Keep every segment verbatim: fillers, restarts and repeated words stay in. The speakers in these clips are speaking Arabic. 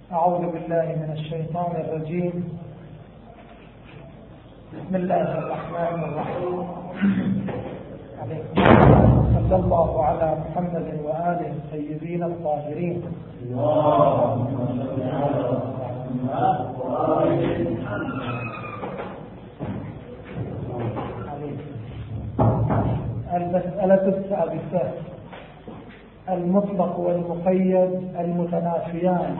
أعوذ بالله من الشيطان الرجيم. بسم الله الرحمن الرحيم. صلى الله على محمد وآله الطيبين الطاهرين. المسألة السادسة: المطلق والمقيد المتنافيان.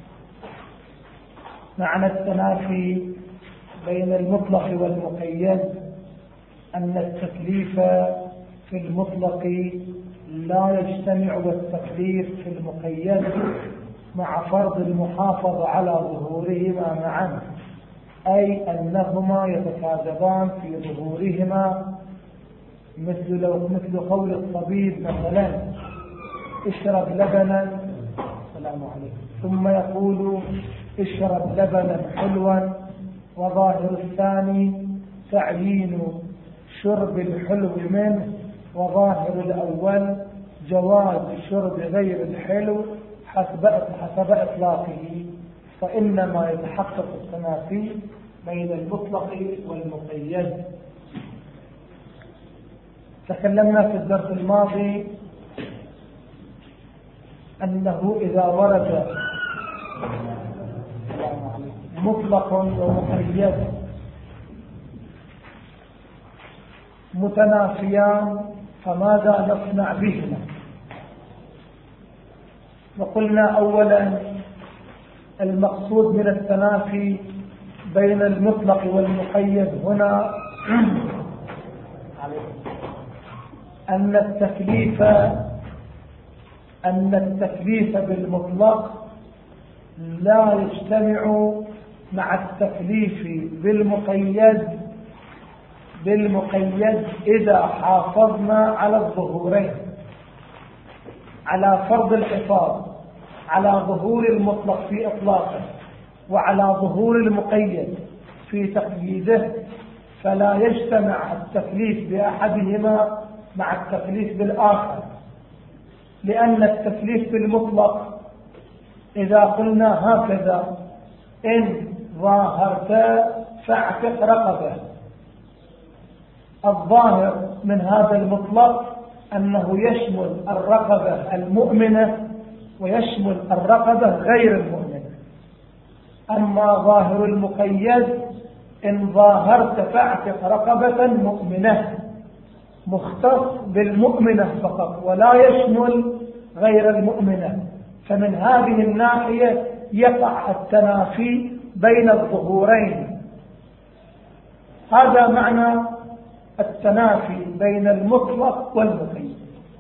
معنى التنافي بين المطلق والمقيد أن التكليف في المطلق لا يجتمع بالتكليف في المقيد مع فرض المحافظة على ظهورهما معا، أي أنهما يتكاذبان في ظهورهما، مثل لو مثل قول الطبيب مثلا اشرب لبنا السلام عليكم ثم يقول اشرب لبنا حلوا، وظاهر الثاني تعيين شرب الحلو منه، وظاهر الأول جواز شرب غير الحلو حسب حسب إطلاقه، فإنما يتحقق التنافي بين المطلق والمقيد. تكلمنا في الدرس الماضي أنه إذا ورد مطلق ومقيد متنافيان فماذا نصنع بهما؟ وقلنا أولا المقصود من التنافي بين المطلق والمقيد هنا أن التكليف أن التكليف بالمطلق لا يجتمع مع التكليف بالمقيد بالمقيد إذا حافظنا على الظهورين، على فرض الحفاظ على ظهور المطلق في إطلاقه وعلى ظهور المقيد في تقييده، فلا يجتمع التكليف بأحدهما مع التكليف بالآخر، لأن التكليف بالمطلق إذا قلنا هكذا إن ظاهرت فاعتق رقبه، الظاهر من هذا المطلق أنه يشمل الرقبة المؤمنة ويشمل الرقبة غير المؤمنة. أما ظاهر المقيد إن ظاهرت فاعتق رقبة مؤمنة، مختص بالمؤمنة فقط ولا يشمل غير المؤمنة، فمن هذه الناحية يقع التنافي بين الظهورين. هذا معنى التنافي بين المطلق والمقيد.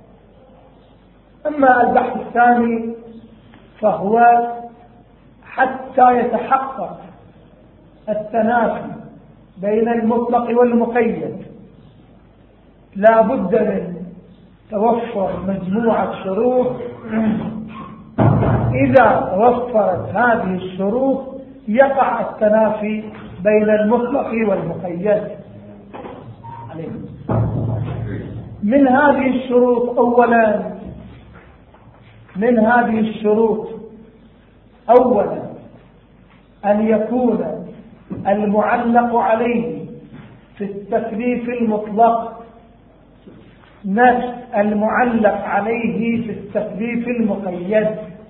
أما البحث الثاني فهو حتى يتحقق التنافي بين المطلق والمقيد لا بد من توفر مجموعة شروط، إذا توفرت هذه الشروط يقع التنافي بين المطلق والمقيد. من هذه الشروط أولا من هذه الشروط أولا أن يكون المعلق عليه في التكليف المطلق نفس المعلق عليه في التكليف المقيد،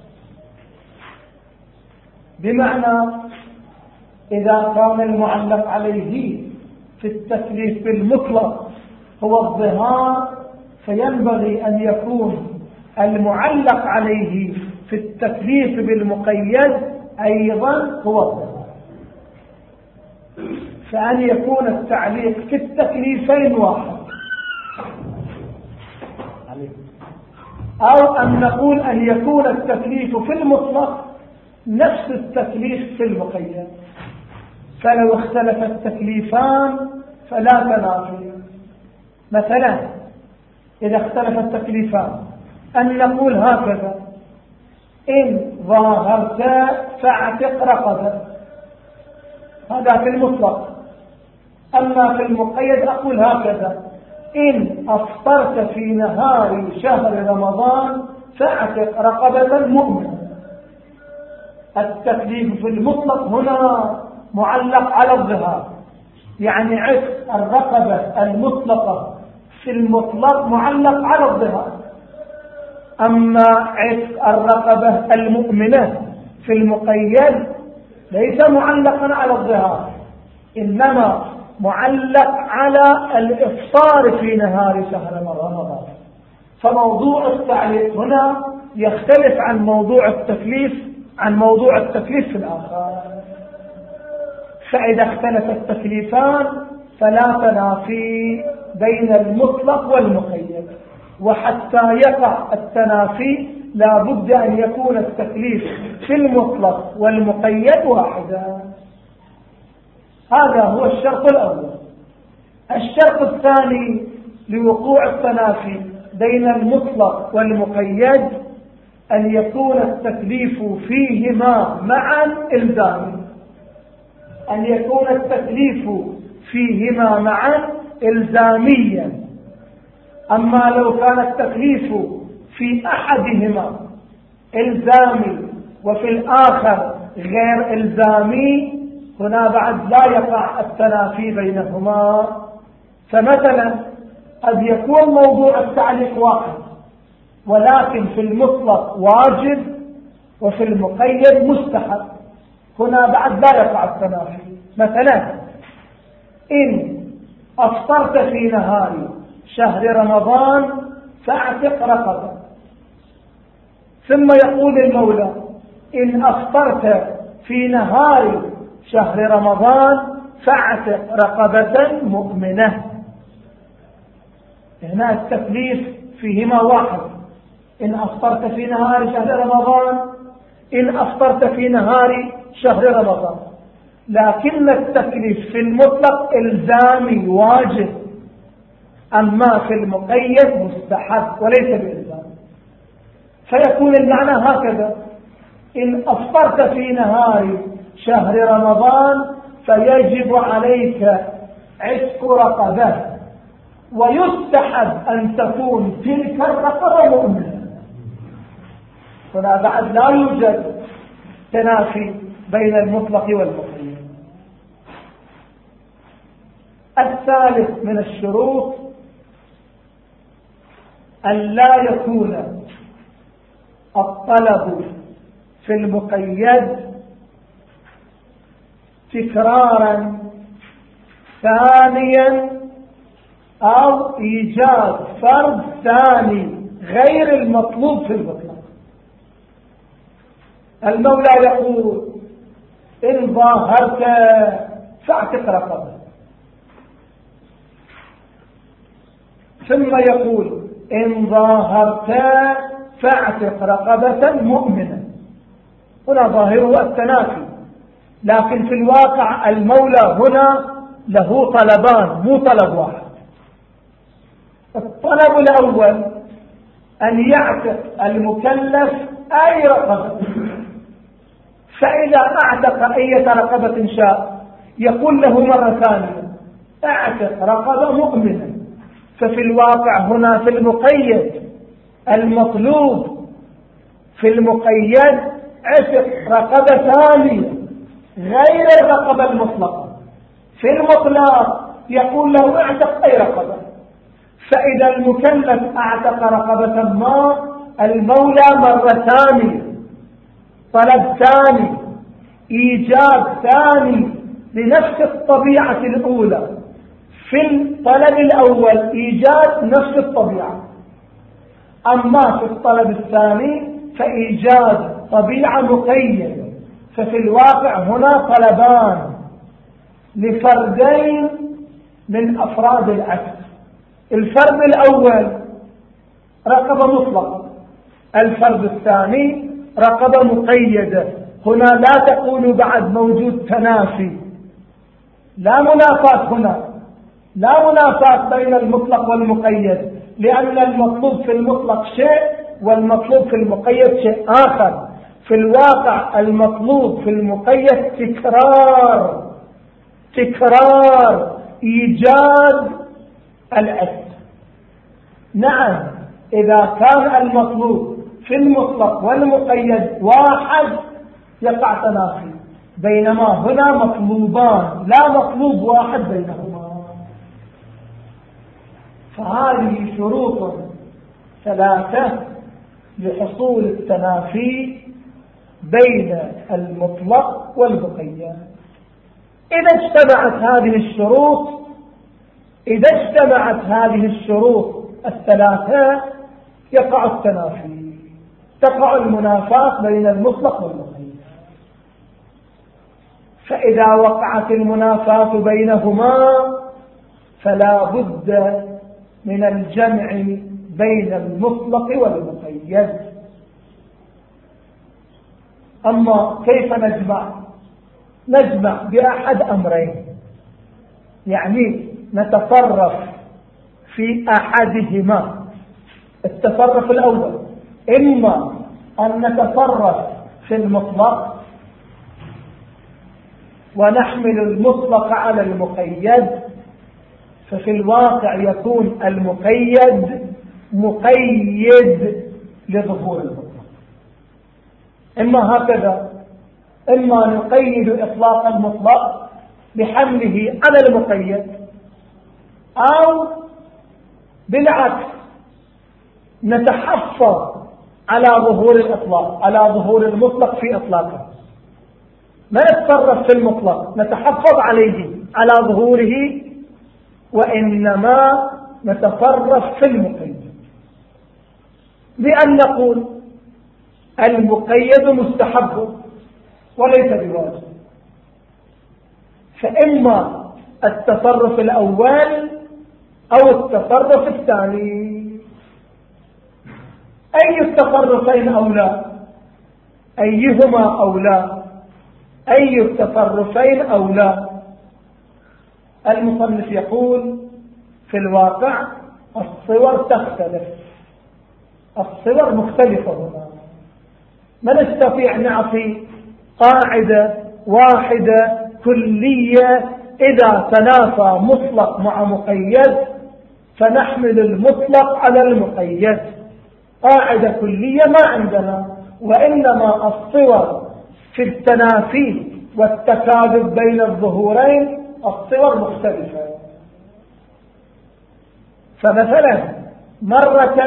بمعنى إذا كان المعلق عليه في التكليف المطلق هو الظهار، فينبغي أن يكون المعلق عليه في التكليف بالمقيد أيضا هو الظهار، فأن يكون التعليق في التكليفين واحد، أو أن نقول أن يكون التكليف في المطلق نفس التكليف في المقيد، فلو اختلف التكليفان فلا تنافي. مثلا إذا اختلف التكليفان أن نقول هكذا إن ظاهرت فاعتق رقبة، هذا في المطلق. أما في المقيد أقول هكذا إن أفطرت في نهار شهر رمضان فاعتق رقبة مؤمنة. التكليف في المطلق هنا معلق على الظهار، يعني عتق الرقبة المطلقة في المطلق معلق على الظهار. أما عتق الرقبة المؤمنة في المقيد ليس معلقا على الظهار، إنما معلق على الإفطار في نهار شهر رمضان. فموضوع التعليق هنا يختلف عن موضوع التكليف عن موضوع التكليف في الآخر. فإذا اختلف التكليفان فلا تنافي بين المطلق والمقيد، وحتى يقع التنافي لا بد أن يكون التكليف في المطلق والمقيد واحدا. هذا هو الشرط الأول. الشرط الثاني لوقوع التنافي بين المطلق والمقيد أن يكون التكليف فيهما معا إلزامي، أن يكون التكليف فيهما معا إلزاميا. أما لو كان التكليف في أحدهما إلزامي وفي الآخر غير إلزامي هنا بعد لا يقع التنافي بينهما. فمثلا قد يكون موضوع التعليق واحد، ولكن في المطلق واجب وفي المقيد مستحب، هنا بعد لا يقع التنافي. مثلا إن أفطرت في نهار شهر رمضان فاعتق رقبة، ثم يقول المولى إن أفطرت في نهار شهر رمضان فاعتق رقبة مؤمنة. هنا التكليف فيهما واحد، إن أفطرت في نهار شهر رمضان إن أفطرت في نهار شهر رمضان، لكن التكليف في المطلق إلزامي واجب، أما في المقيد مستحب وليس بإلزام. فيكون المعنى هكذا: إن أفطرت في نهار شهر رمضان فيجب عليك عتق رقبة، ويستحب أن تكون تلك الرقبة مؤمنة. هنا بعد لا يوجد تنافي بين المطلق والمقيد. الثالث من الشروط أن لا يكون الطلب في المقيد تكرارا ثانيا أو إيجاد فرض ثاني غير المطلوب في المطلق. المولى يقول إن ظاهرت فاعتق رقبة، ثم يقول إن ظاهرت فاعتق رقبة مؤمنة. هنا ظاهره التنافي، لكن في الواقع المولى هنا له طلبان مو طلب واحد. الطلب الأول أن يعتق المكلف أي رقبة، فإذا أعتق أي رقبة شاء يقول له مرة ثانية اعتق رقبة مؤمنة. ففي الواقع هنا في المقيد المطلوب في المقيد عتق رقبة ثانية غير الرقبة المطلقة. في المطلق يقول له اعتق أي رقبة، فإذا المكلف اعتق رقبة ما المولى مرة ثانية طلب ثاني إيجاد ثاني لنفس الطبيعة الأولى. في الطلب الأول إيجاد نفس الطبيعة، أما في الطلب الثاني فإيجاد طبيعة مقيدة. ففي الواقع هنا طلبان لفردين من أفراد العقد. الفرد الأول رقبة مطلقة، الفرد الثاني رقبة مقيدة. هنا لا تقول بعد موجود تنافي، لا منافاة هنا، لا منافاة بين المطلق والمقيد، لأن المطلوب في المطلق شيء والمطلوب في المقيد شيء آخر. في الواقع المطلوب في المقيد تكرار تكرار إيجاد العقد. نعم، إذا كان المطلوب في المطلق والمقيد واحد يقع تنافي، بينما هنا مطلوبان لا مطلوب واحد بينهما. فهذه شروط ثلاثة لحصول التنافي بين المطلق والمقيد. إذا اجتمعت هذه الشروط إذا اجتمعت هذه الشروط الثلاثة يقع التنافي، تقع المنافاة بين المطلق والمقيد. فإذا وقعت المنافاة بينهما فلا بد من الجمع بين المطلق والمقيد. أما كيف نجمع؟ نجمع بأحد أمرين، يعني نتصرف في أحدهما. التصرف الأول إما أن نتصرف في المطلق ونحمل المطلق على المقيد، ففي الواقع يكون المقيد مقيد لظهور المطلق. إما هكذا، إما نقيد إطلاق المطلق بحمله على المقيد، أو بالعكس نتحفظ على ظهور الإطلاق على ظهور المطلق في إطلاقه، ما نتصرف في المطلق نتحفظ عليه على ظهوره، وإنما نتصرف في المقيد، بأن نقول المقيد مستحب وليس بواجب. فإما التصرف الأول أو التصرف الثاني. أي التصرفين أولى؟ أيهما أولى؟ أي التصرفين أولى؟ المصنف يقول في الواقع الصور تختلف، الصور مختلفة هنا. ما نستطيع نعطي قاعدة واحدة كلية إذا تنافى مطلق مع مقيد فنحمل المطلق على المقيد. قاعدة كلية ما عندنا، وإنما الصور في التنافي والتكاذب بين الظهورين الصور مختلفة. فمثلا مرة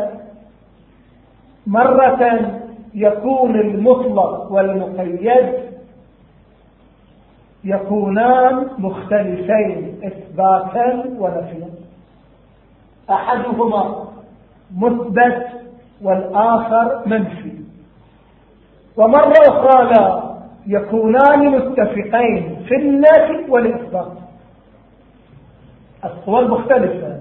مرة يكون المطلق والمقيد يكونان مختلفين إثباتا ونفيا، أحدهما مثبت والآخر منفي. ومرة أخرى لا، يكونان متفقين في النفي والإثبات، الصور مختلفة.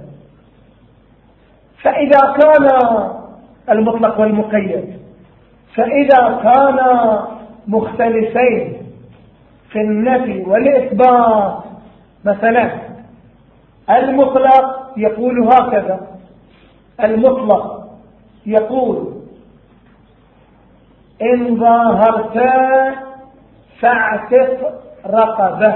فإذا كان المطلق والمقيد فإذا كانا مختلفين في النفي والإثبات، مثلا المطلق يقول هكذا، المطلق يقول إن ظاهرت فاعتق رقبة.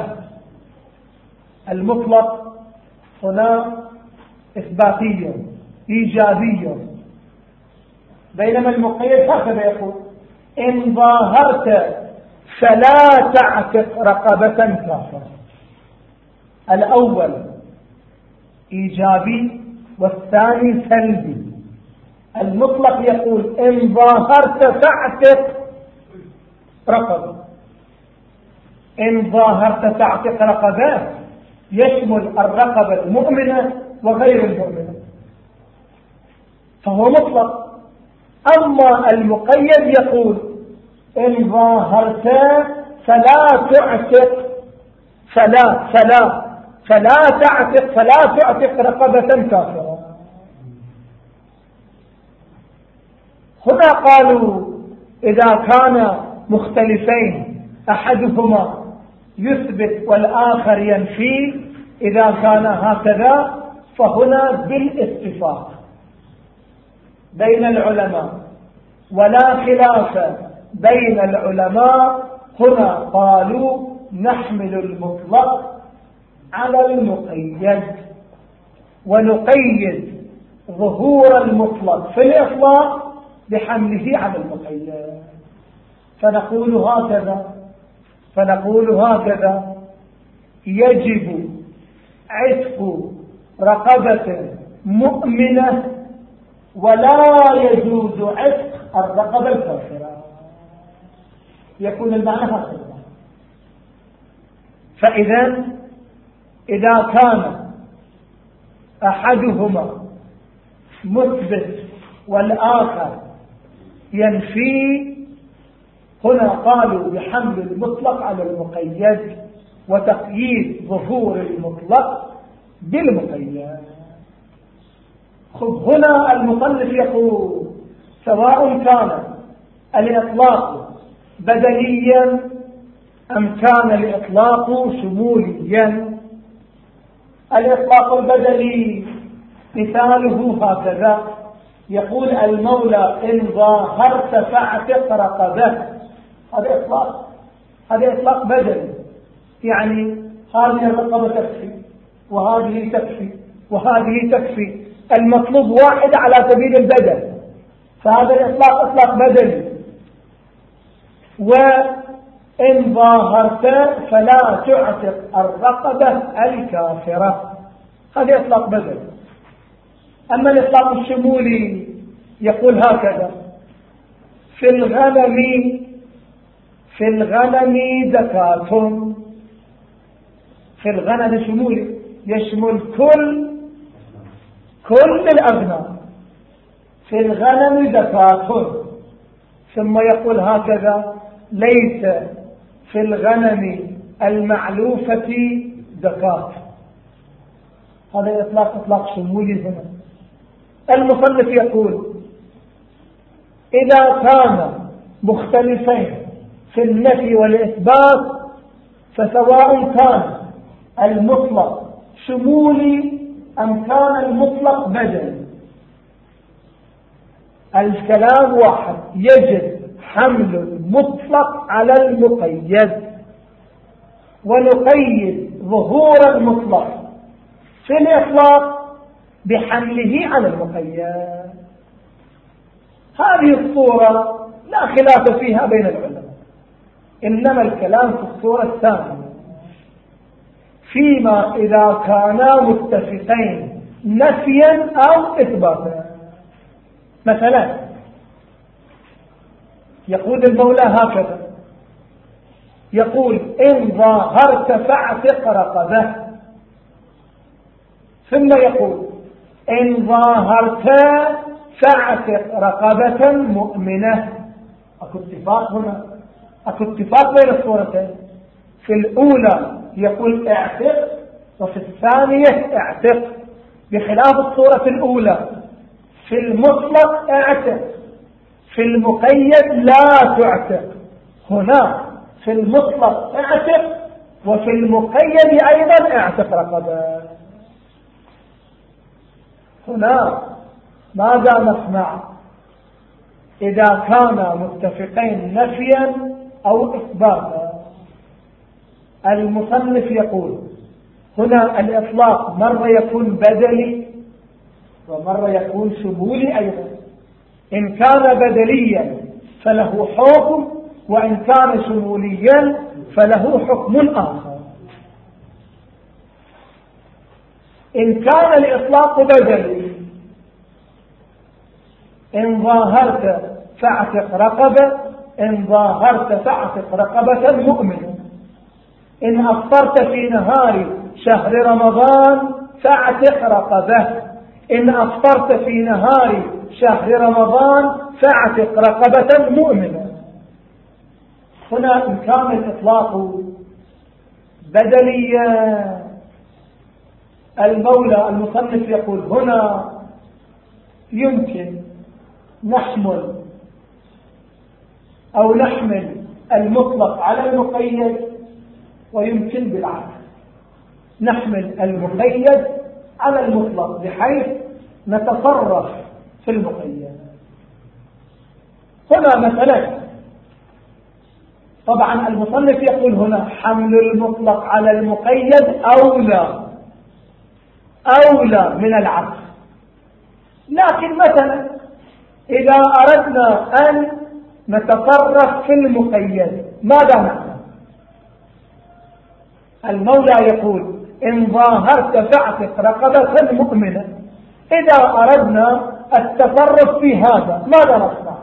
المطلق هنا إثباتية إيجابية، بينما المقيد هكذا يقول إن ظاهرت فلا تعتق رقبة كافرة. الأول إيجابي والثاني سلبي. المطلق يقول إن ظاهرت فاعتق رقبة، إن ظاهرت تعتق رقبة يشمل الرقبة المؤمنة وغير المؤمنة، فهو مطلق. أما المقيد يقول إن ظاهرت فلا تعتق فلا فلا فلا تعتق فلا تعتق رقبة كافرة. هنا قالوا إذا كان مختلفين أحدهما يثبت والآخر ينفي، إذا كان هكذا فهنا بالاتفاق بين العلماء ولا خلاف بين العلماء، هنا قالوا نحمل المطلق على المقيد ونقيد ظهور المطلق في الإطلاق بحمله على المقيد. فنقول هكذا فنقول هكذا يجب عتق رقبة مؤمنة ولا يجوز عتق الرقبة الكافرة. يكون المعنى هكذا. فإذا إذا كان أحدهما مثبت والآخر ينفي، هنا قالوا بحمل المطلق على المقيد وتقييد ظهور المطلق بالمقيد. خذ هنا المصنف يقول سواء كان الإطلاق بدليا أم كان الإطلاق شموليا. الإطلاق البدلي مثاله هكذا، يقول المولى إن ظاهرت فاعتق رقبة. هذا إطلاق هذا إطلاق بدلي، يعني هذه الرقبة تكفي وهذه تكفي وهذه تكفي، المطلوب واحد على سبيل البدل، فهذا الإطلاق إطلاق بدلي. وإن ظاهرت فلا تعتق الرقبة الكافرة، هذا إطلاق بدلي. أما الإطلاق الشمولي يقول هكذا في الغنم في الغنم زكاة. في الغنم شمولي يشمل كل كل الأغنام. في الغنم زكاة. ثم يقول هكذا ليس في الغنم المعلوفة زكاة. هذا إطلاق إطلاق شمولي. هنا المصنف يقول إذا كان مختلفين في النفي والإثبات فسواء كان المطلق شمولي أم كان المطلق بدلي، الكلام واحد، يجب حمل المطلق على المقيد ونقيد ظهور المطلق في الإطلاق بحمله على المقيد. هذه الصورة لا خلاف فيها بين العلماء، إنما الكلام في الصورة الثانية فيما إذا كانا متفقين نفيا أو إثباتا. مثلا يقول المولى هكذا، يقول إن ظاهرت فاعتق رقبة، ثم يقول إن ظاهرت فاعتق رقبة مؤمنة. أكو اتفاق هنا، أكو اتفاق بين الصورتين. في الأولى يقول اعتق وفي الثانية اعتق، بخلاف الصورة الأولى في المطلق اعتق، في المقيد لا تعتق. هنا في المطلق اعتق وفي المقيد أيضا اعتق رقبة. هنا ماذا نصنع إذا كانا متفقين نفيا أو إثباتا؟ المصنف يقول هنا الإطلاق مرة يكون بدلي ومرة يكون شمولي أيضا. إن كان بدليا فله حكم، وإن كان شموليا فله حكم آخر. إن كان الإطلاق بدلي، إن ظاهرت فاعتق رقبة، إن ظاهرت فاعتق رقبة مؤمنة. إن أفطرت في نهار شهر رمضان فاعتق رقبة، إن أفطرت في نهار شهر رمضان فاعتق رقبة مؤمنة. هنا إن كان الإطلاق بدليا، المولى المصنف يقول هنا يمكن نحمل أو نحمل المطلق على المقيد، ويمكن بالعكس نحمل المقيد على المطلق بحيث نتصرف في المقيد. هنا مثلا طبعا المصنف يقول هنا حمل المطلق على المقيد أولى أولى من العكس. لكن مثلا إذا أردنا أن نتصرف في المقيد ماذا نعمل؟ المولى يقول إن ظاهرت فاعتق رقبة مؤمنة. إذا أردنا التصرف في هذا ماذا نصنع؟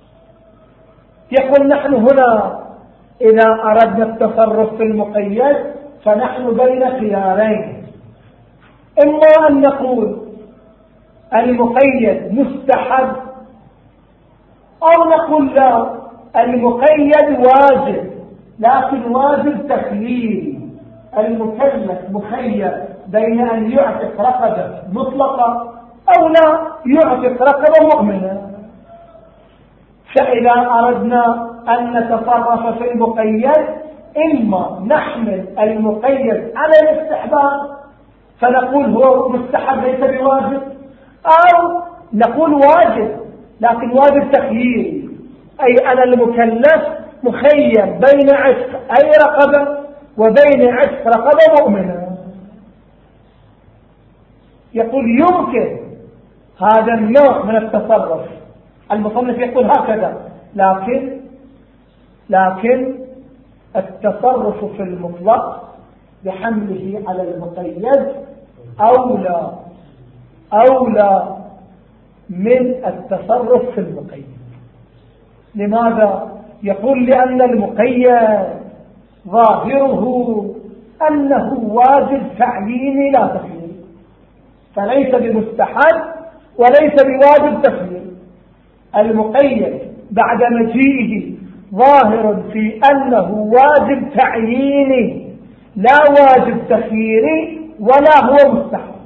يقول نحن هنا إذا أردنا التصرف في المقيد فنحن بين خيارين، إما أن نقول المقيد مستحب أو نقول لا المقيد واجب، لكن واجب تخييري. المكلف مخير بين أن يعتق رقبة مطلقة أو لا يعتق رقبة مؤمنة. فإذا أردنا أن نتصرف في المقيد إما نحمل المقيد على الاستحباب فنقول هو مستحب ليس بواجب، أو نقول واجب لكن واجب تخييري، أي أنا المكلف مخير بين عتق أي رقبة وبين عتق رقبة مؤمنة. يقول يمكن هذا النوع من التصرف، المصنف يقول هكذا، لكن لكن التصرف في المطلق بحمله على المقيد أولى أولى من التصرف في المقيد. لماذا؟ يقول لأن المقيد ظاهره أنه واجب تعييني لا تخيير، فليس بمستحب وليس بواجب تخيير. المقيد بعد مجيئه ظاهر في أنه واجب تعييني لا واجب تخييري ولا هو مستحب.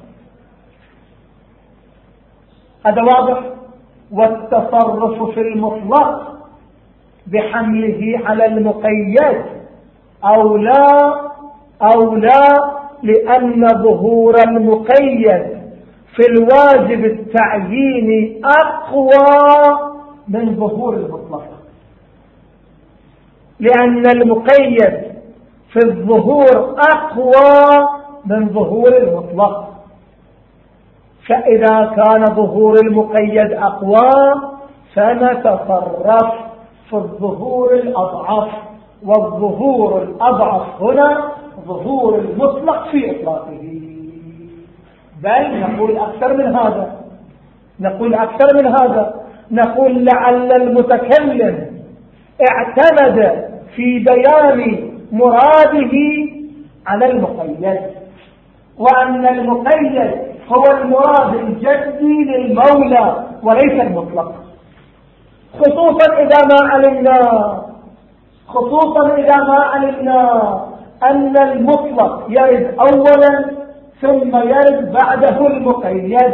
هذا واضح. والتصرف في المطلق بحمله على المقيد أو لا أو لا لأن ظهور المقيد في الواجب التعييني أقوى من ظهور المطلق، لأن المقيد في الظهور أقوى من ظهور المطلق. فإذا كان ظهور المقيد أقوى فنتصرف في الظهور الأضعف، والظهور الأضعف هنا ظهور المطلق في إطلاقه. بل نقول أكثر من هذا نقول أكثر من هذا نقول لعل المتكلم اعتمد في بيان مراده على المقيد، وأن المقيد هو المراد الجدي للمولى وليس المطلق، خصوصا إذا ما علمنا خصوصا إذا ما علمنا أن المطلق يرد أولا ثم يرد بعده المقيد.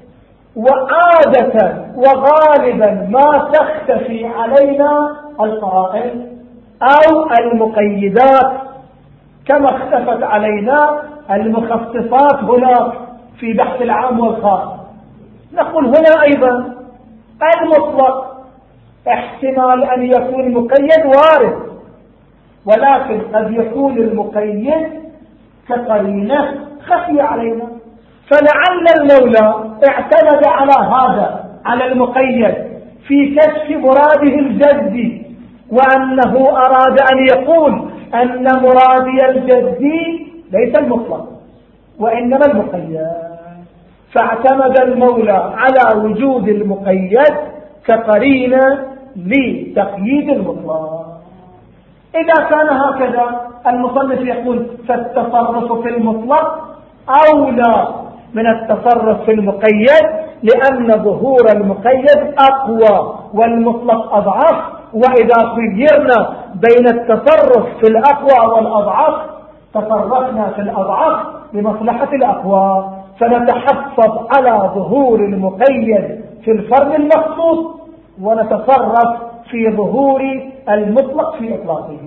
وعادة وغالبا ما تختفي علينا القرائن أو المقيدات كما اختفت علينا المخصصات هناك في بحث العام والخاص. نقول هنا أيضا المطلق احتمال أن يكون مقيد وارد، ولكن قد يكون المقيد كقرينة خفي علينا. فلعل المولى اعتمد على هذا على المقيد في كشف مراده الجدي، وأنه أراد أن يقول أن مرادي الجدي ليس المطلق وإنما المقيد، فاعتمد المولى على وجود المقيد كقرينة لتقييد المطلق. إذا كان هكذا المصنف يقول فالتصرف في المطلق أولى من التصرف في المقيد، لأن ظهور المقيد أقوى والمطلق أضعف. وإذا خيرنا بين التصرف في الأقوى والأضعف تصرفنا في الأضعف لمصلحة الأقوى، فنتحفظ على ظهور المقيد في الفرد المخصوص ونتصرف في ظهور المطلق في إطلاقه.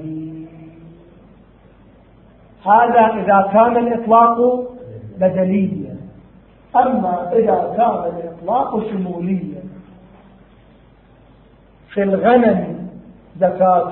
هذا إذا كان الإطلاق بدليا. أما إذا كان الإطلاق شموليا، في الغنم زكاة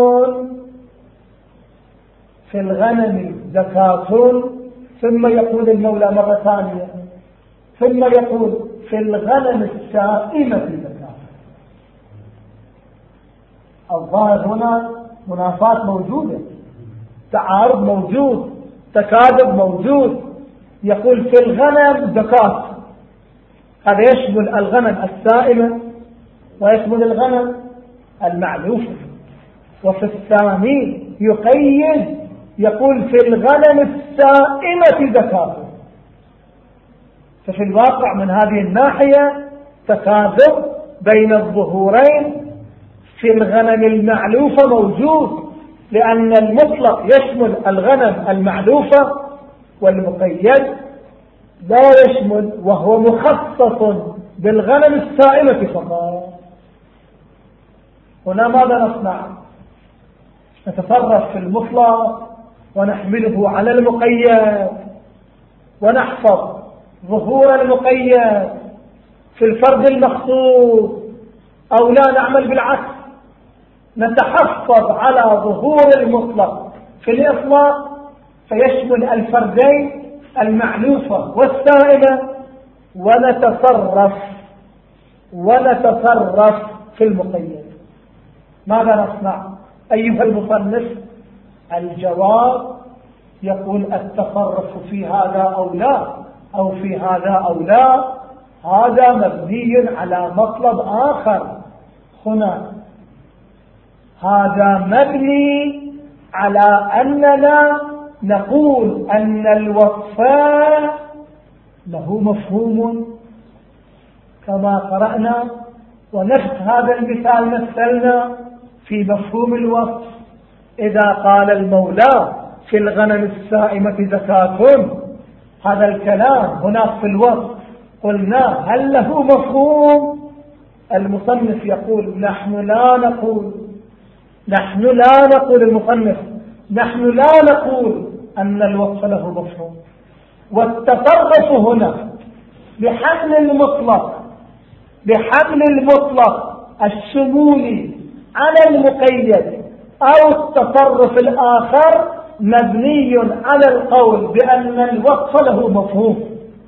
في الغنم زكاة ثم يقول المولى مرة ثانية ثم يقول في الغنم السائمة زكاة. الظاهر هنا منافاة موجودة، تعارض موجود، تكاذب موجود. يقول في الغنم زكاة، هذا يشمل الغنم السائمة ويشمل الغنم المعلوفة. وفي الثاني يقيد يقول في الغنم السائمة زكاة. ففي الواقع من هذه الناحية تكاذب بين الظهورين. في الغنم المعلوفة موجود، لأن المطلق يشمل الغنم المعلوفة، والمقيد لا يشمل، وهو مخصص بالغنم السائمة فقط. هنا ماذا نصنع؟ نتصرف في المطلق ونحمله على المقيد ونحفظ ظهور المقيد في الفرد المخصوص، أو لا نعمل بالعكس، نتحفظ على ظهور المطلق في الإطلاق فيشمل الفردين المعلوفة والسائمة، ونتصرف ونتصرف في المقيد. ماذا نصنع أيها المصنف؟ الجواب يقول التصرف في هذا أو لا، أو في هذا أو لا، هذا مبني على مطلب آخر. هنا هذا مبني على أننا نقول أن الوصف له مفهوم كما قرأنا، ونفس هذا المثال مثلنا في مفهوم الوصف. إذا قال المولى في الغنم السائمة زكاة، هذا الكلام هناك في الوصف قلنا هل له مفهوم؟ المصنف يقول نحن لا نقول نحن لا نقول المصنف نحن لا نقول أن الوصف له مفهوم. والتصرف هنا بحمل المطلق بحمل المطلق الشمولي على المقيد، أو التصرف الآخر مبني على القول بأن الوصف له مفهوم.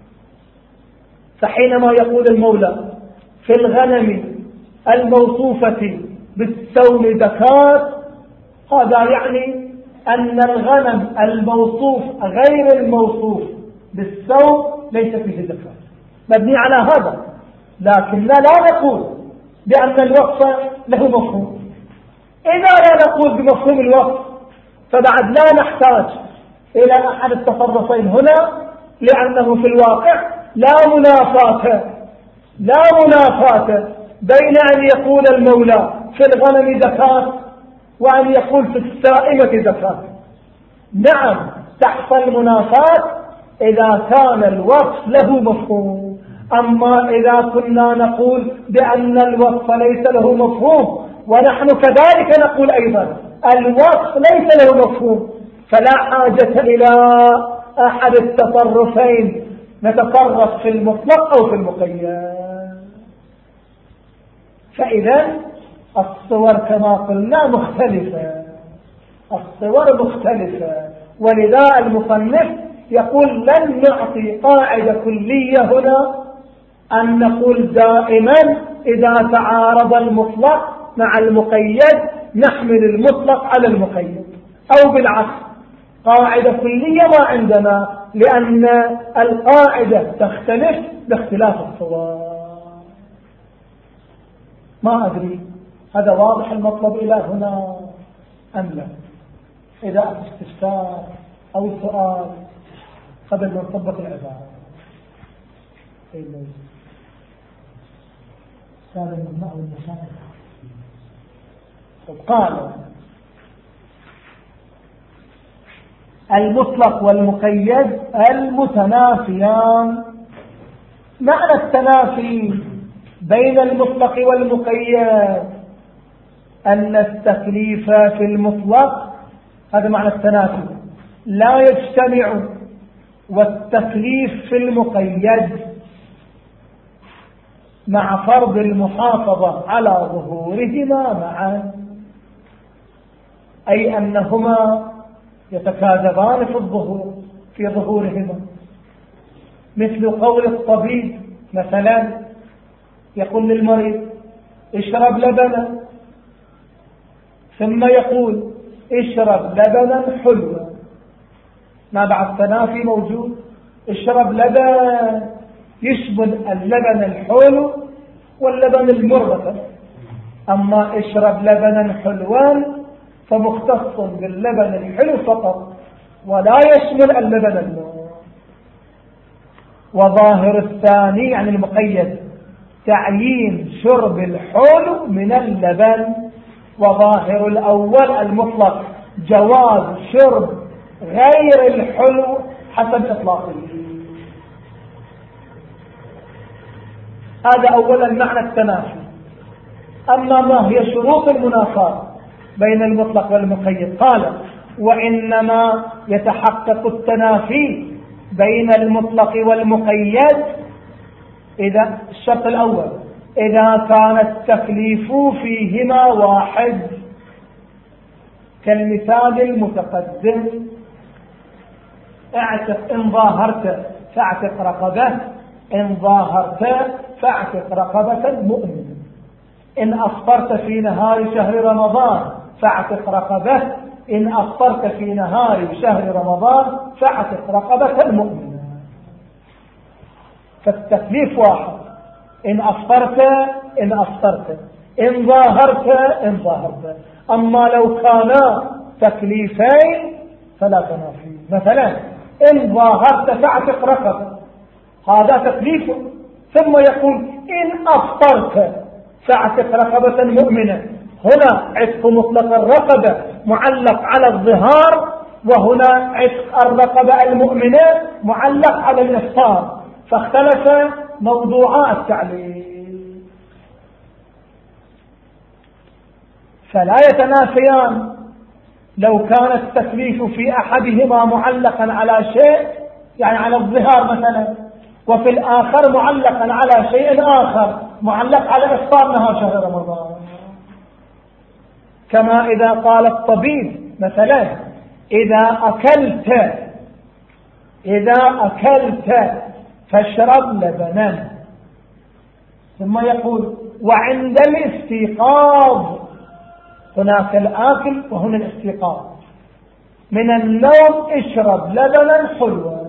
فحينما يقول المولى في الغنم الموصوفة بالسوم زكاة، هذا يعني أن الغنم الموصوف غير الموصوف بالسوم ليس فيه زكاة، مبني على هذا. لكن لا نقول بأن الوصف له مفهوم. إذا لا نقول بمفهوم الوصف فبعد لا نحتاج إلى أحد التصرفين هنا، لأنه في الواقع لا منافاة لا منافاة بين أن يقول المولى في الغنم زكاة وأن يقول في السائمة زكاة. نعم تحصل منافاة إذا كان الوصف له مفهوم. أما إذا كنا نقول بأن الوصف ليس له مفهوم، ونحن كذلك نقول أيضا الوصف ليس له مفهوم، فلا حاجة إلى أحد التصرفين، نتصرف في المطلق أو في المقيد. فإذا الصور كما قلنا مختلفة، الصور مختلفة، ولذا المصنف يقول لن نعطي قاعدة كلية هنا أن نقول دائما إذا تعارض المطلق مع المقيد نحمل المطلق على المقيد، أو بالعكس. قاعدة كلية ما عندنا، لأن القاعدة تختلف باختلاف الصور. ما أدري هذا واضح المطلب إلى هنا أم لا؟ إذا استفسار أو سؤال قبل ما نطبق العبارة. قال المطلق والمقيد المتنافيان. معنى التنافي بين المطلق والمقيد أن التكليف في المطلق، هذا معنى التنافي، لا يجتمع، والتكليف في المقيد مع فرض المحافظة على ظهورهما معا، أي أنهما يتكاذبان في الظهور في ظهورهما. مثل قول الطبيب مثلا يقول للمريض اشرب لبنا، ثم يقول اشرب لبنا حلوا، ما بعد تنافي موجود. اشرب لبن يشمل اللبن الحلو واللبن المر، أما اشرب لبنا حلوا فمختص باللبن الحلو فقط ولا يشمل اللبن المر. وظاهر الثاني يعني المقيد تعيين شرب الحلو من اللبن، وظاهر الأول المطلق جواز شرب غير الحلو حسب إطلاقه. هذا أولا معنى التنافي. أما ما هي شروط المنافاة بين المطلق والمقيد؟ قال وإنما يتحقق التنافي بين المطلق والمقيد إذا الشرط الأول إذا كان التكليف فيهما واحد، كالمثال المتقدم: اعتق إن ظاهرت فاعتق رقبة، إن ظاهرت فاعتق رقبة مؤمنة، إن أفطرت في نهار شهر رمضان فاعتق رقبة، إن أفطرت في نهار شهر رمضان فاعتق رقبة مؤمنة. فالتكليف واحد، إن أفطرت إن أفطرت، إن ظاهرت إن ظاهرت. أما لو كانا تكليفين فلا تنافي. مثلا إن ظاهرت فاعتق رقبة، هذا تكليف، ثم يقول إن أفطرت فاعتق رقبة مؤمنة. هنا عتق مطلق الرقبة معلق على الظهار، وهنا عتق الرقبة المؤمنة معلق على الإفطار، فاختلف موضوعات التعليل فلا يتنافيان. لو كان التكليف في أحدهما معلقا على شيء، يعني على الظهار مثلا، وفي الآخر معلقا على شيء آخر معلق على إفطار نهار شهر رمضان، كما إذا قال الطبيب مثلا إذا أكلت إذا أكلت فاشرب لبنا، ثم يقول وعند الاستيقاظ، هناك الآكل وهنا الاستيقاظ، من النوم اشرب لبنا حلوا.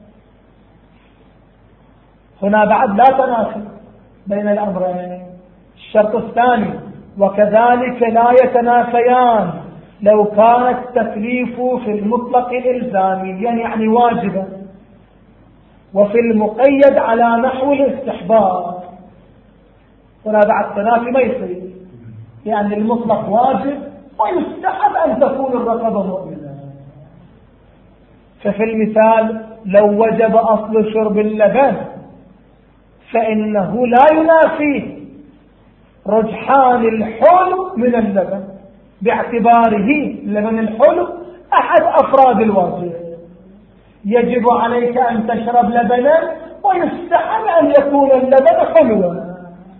هنا بعد لا تنافي بين الأمرين. الشرط الثاني وكذلك لا يتنافيان لو كان التكليف في المطلق إلزاميا يعني واجبا، وفي المقيد على نحو الاستحباب. هنا بعد تنافي ما يصير، يعني المطلق واجب ويستحب أن تكون الرقبة مؤمنة. ففي المثال لو وجب أصل شرب اللبن فإنه لا ينافيه رجحان الحلو من اللبن، باعتباره اللبن الحلو أحد أفراد الواجب، يجب عليك أن تشرب لبنا ويستحب أن يكون اللبن حلوا.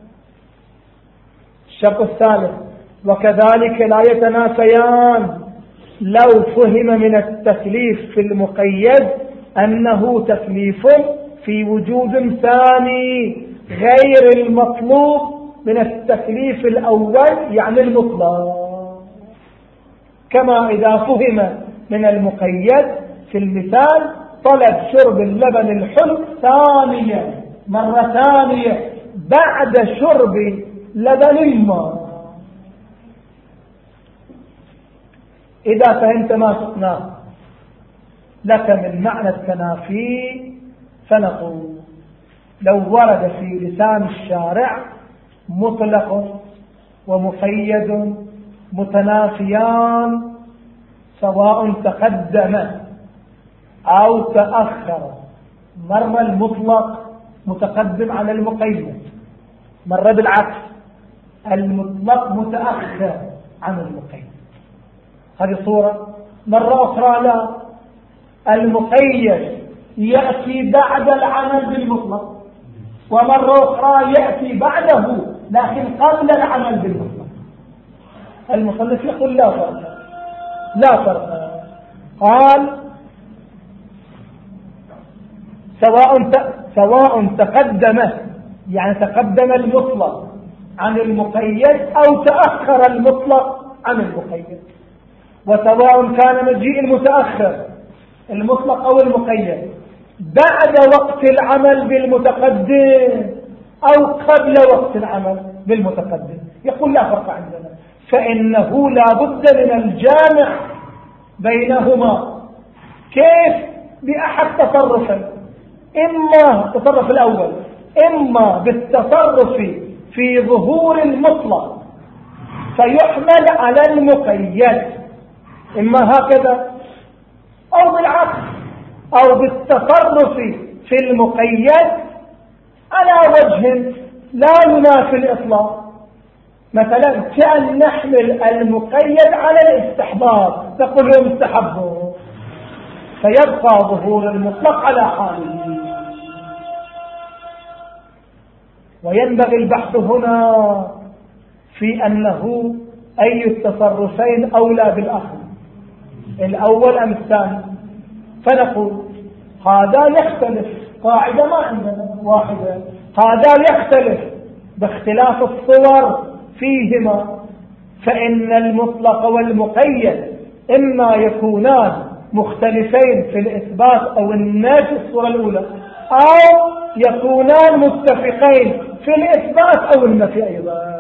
الشرط الثالث وكذلك لا يتنافيان لو فهم من التكليف في المقيد أنه تكليف في وجود ثاني غير المطلوب من التكليف الأول يعني المطلق، كما إذا فهم من المقيد في المثال طلب شرب اللبن الحلو ثانية مرة ثانية بعد شرب لبن ما. إذا فهمت ما سقناه لك من معنى التنافي فنقول لو ورد في لسان الشارع مطلق ومقيد متنافيان سواء تقدم أو تأخر، مر المطلق متقدم على المقيد، مر بالعكس المطلق متأخر عن المقيد، هذه صورة. مرة أخرى لا، المقيد يأتي بعد العمل بالمطلق، ومرة أخرى يأتي بعده لكن قبل العمل بالمطلق. المصنف يقول لا فرق لا فرق قال سواء سواء تقدم يعني تقدم المطلق عن المقيد أو تأخر المطلق عن المقيد. وسواء كان مجيء المتأخر المطلق أو المقيد بعد وقت العمل بالمتقدم أو قبل وقت العمل بالمتقدم، يقول لا فرق عندنا، فإنه لا بد من الجامع بينهما. كيف؟ بأحد تصرفين، إما التصرف الأول إما بالتصرف في ظهور المطلق فيحمل على المقيد، إما هكذا، أو بالعكس، أو بالتصرف في المقيد على وجه لا ينافي الإطلاق. مثلا كأن نحمل المقيد على الاستحباب، تقول له مستحب فيبقى ظهور المطلق على حاله. وينبغي البحث هنا في أنه أي التصرفين أولى بالأخذ، الأول أم الثاني. فنقول هذا يختلف، قاعدة ما عندنا واحدة، هذا يختلف باختلاف الصور فيهما، فإن المطلق والمقيد إما يكونان مختلفين في الإثبات أو النفي الصورة الأولى، أو يكونان متفقين في الإثبات أو النفي أيضا.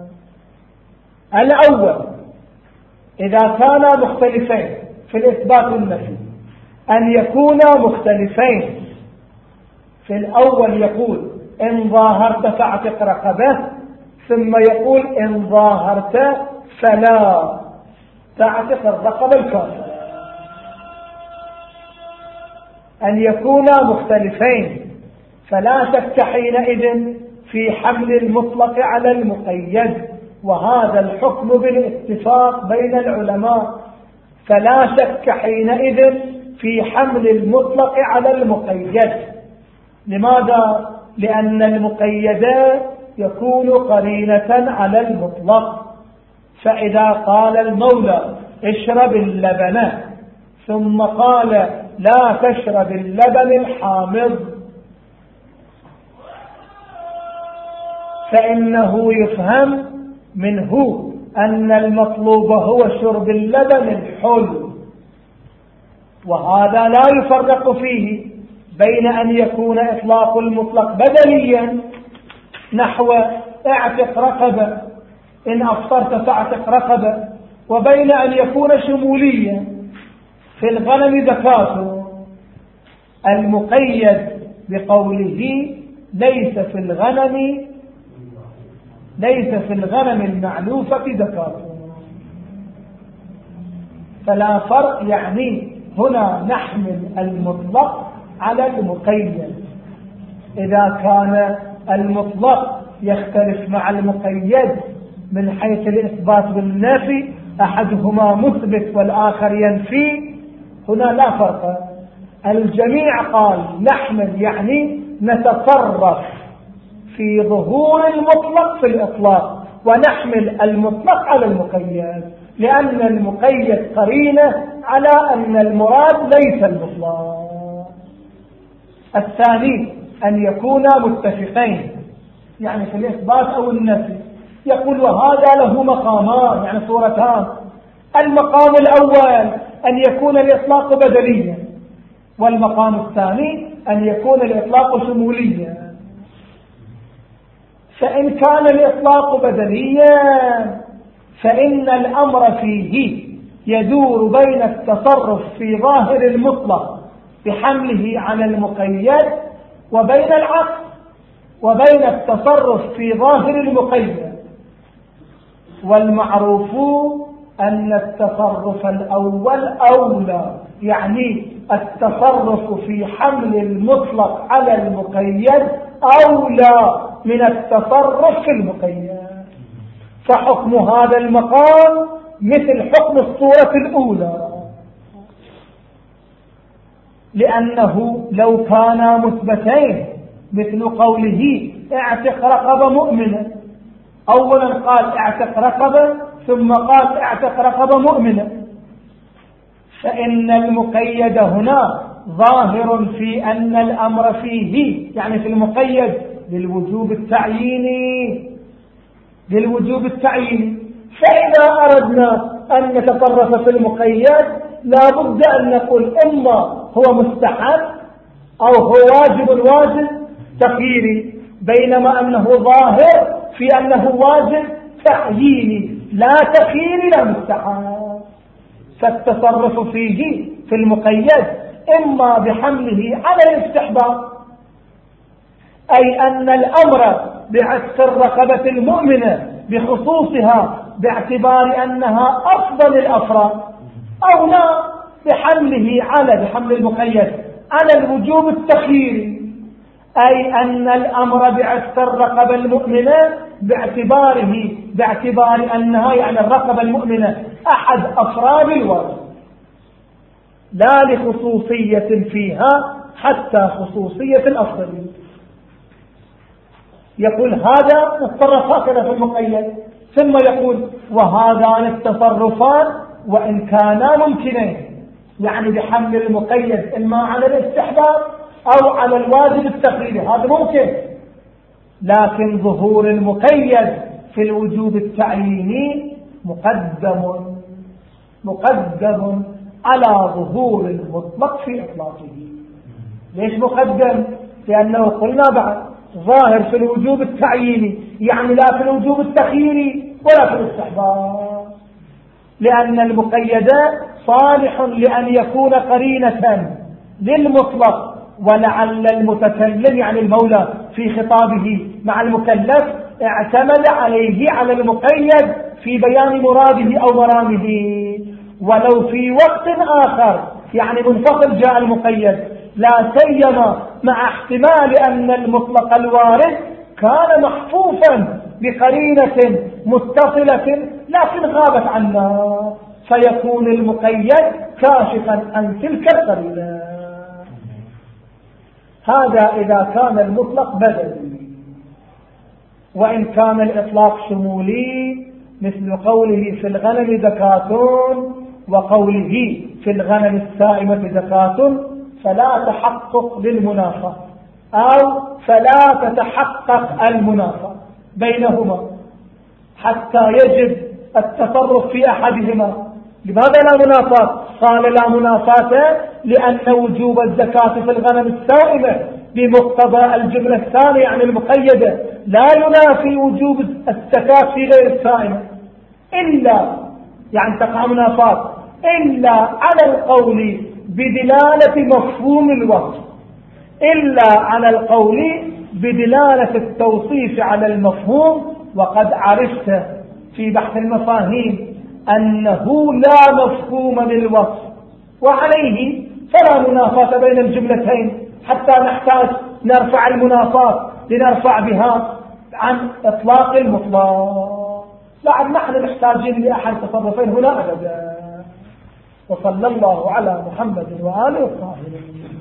الأول إذا كانا مختلفين في الإثبات والنفي أن يكونا مختلفين في الأول يقول إن ظاهرت فاعتق رقبه، ثم يقول إن ظاهرت فلا تعتق الرقبة الكافرة. أن يكونا مختلفين فلا شك حينئذ في حمل المطلق على المقيد، وهذا الحكم بالاتفاق بين العلماء، فلا شك حينئذ في حمل المطلق على المقيد. لماذا؟ لأن المقيد يكون قرينة على المطلق. فإذا قال المولى اشرب اللبن ثم قال لا تشرب اللبن الحامض، فإنه يفهم منه أن المطلوب هو شرب اللبن الحلو، وهذا لا يفرق فيه بين أن يكون إطلاق المطلق بدليا نحو اعتق رقبة إن أفطرت فاعتق رقبة، وبين أن يكون شموليا في الغنم زكاته. المقيد بقوله ليس في الغنم ليس في الغنم المعلوفة زكاته، فلا فرق. يعني هنا نحمل المطلق على المقيد. إذا كان المطلق يختلف مع المقيد من حيث الإثبات والنفي، أحدهما مثبت والآخر ينفي، هنا لا فرق. الجميع قال نحمل يعني نتصرف في ظهور المطلق في الإطلاق، ونحمل المطلق على المقيد، لأن المقيد قرينة على أن المراد ليس المطلق. الثاني أن يكونا متفقين يعني في الإثبات أو النفي. يقول وهذا له مقامان يعني صورتان. المقام الأول أن يكون الإطلاق بدليا، والمقام الثاني أن يكون الإطلاق شموليا. فإن كان الإطلاق بدليا فإن الأمر فيه يدور بين التصرف في ظاهر المطلق بحمله على المقيد، وبين العكس، وبين التصرف في ظاهر المقيد. والمعروف أن التصرف الأول أولى، يعني التصرف في حمل المطلق على المقيد أولى من التصرف في المقيد. فحكم هذا المقام مثل حكم الصورة الأولى، لأنه لو كانا مثبتين مثل قوله اعتق رقبة مؤمنة، أولا قال اعتق رقبة ثم قال اعتق رقبة مؤمنة، فإن المقيد هنا ظاهر في أن الأمر فيه يعني في المقيد للوجوب التعييني للوجوب التعييني فإذا أردنا أن نتصرف في المقيد لا بد أن نقول إما هو مستحب أو هو واجب واجب تخييري، بينما أنه ظاهر في أنه واجب تعييني لا تخييري لا مستحب. فالتصرف فيه في المقيد إما بحمله على الاستحباب، أي أن الأمر بعتق الرقبة المؤمنة بخصوصها باعتبار أنها أفضل الأفراد، أو لا بحمله على بحمل المقيد على الوجوب التخييري، أي أن الأمر بعتق الرقبة المؤمنة باعتباره باعتبار أنها يعني الرقبة المؤمنة أحد أفراد الواجب لا لخصوصية فيها حتى خصوصية الأفضلية. يقول هذا نتصرف هكذا في المقيد، ثم يقول وهذان التصرفان وإن كانا ممكنين، يعني بحمل المقيد إما على الاستحباب أو على الواجب التقليدي، هذا ممكن، لكن ظهور المقيد في الوجوب التعييني مقدم مقدم على ظهور المطلق في إطلاقه. ليش مقدم؟ لأنه قلنا بعد ظاهر في الوجوب التعييني، يعني لا في الوجوب التخييري ولا في الاستحباب، لأن المقيد صالح لأن يكون قرينة للمطلق، ولعل المتكلم يعني المولى في خطابه مع المكلف اعتمد عليه على المقيد في بيان مراده أو مرامه، ولو في وقت آخر يعني منفصل جاء المقيد، لا سيما مع احتمال أن المطلق الوارد كان محفوفا بقرينة متصلة لكن غابت عنا، فيكون المقيد كاشفا عن تلك القرينة. هذا إذا كان المطلق بدلي، وإن كان الإطلاق شمولي مثل قوله في الغنم زكاة وقوله في الغنم السائمة زكاة فلا تحقق للمنافاة أو فلا تتحقق المنافاة بينهما حتى يجب التصرف في أحدهما. لماذا لا منافاة؟ قال لا منافاة لأن وجوب الزكاة في الغنم السائمة بمقتضى الجملة الثانية يعني المقيدة لا ينافي وجوب الزكاة في غير السائمة، إلا يعني تقع منافاة إلا على القول بدلالة مفهوم الوصف، إلا على القول بدلالة التوصيف على المفهوم. وقد عرفت في بحث المفاهيم أنه لا مفهوم للوصف، وعليه فلا منافاة بين الجملتين حتى نحتاج نرفع المنافاة لنرفع بها عن إطلاق المطلق. بعد نحن محتاجين لأحد تصرفين هنا أبدا. وصلى الله على محمد وآله الطاهرين.